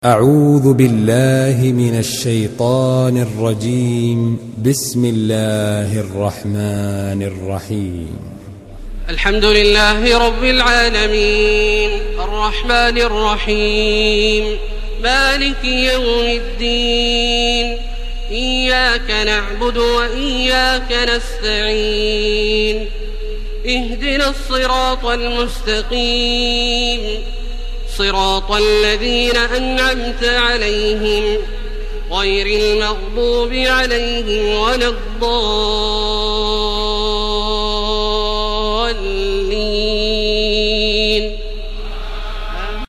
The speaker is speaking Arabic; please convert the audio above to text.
أعوذ بالله من الشيطان الرجيم. بسم الله الرحمن الرحيم. الحمد لله رب العالمين الرحمن الرحيم مالك يوم الدين إياك نعبد وإياك نستعين اهدنا الصراط المستقيم صراط الذين أنعمت عليهم غير المغضوب عليهم ولا الضالين.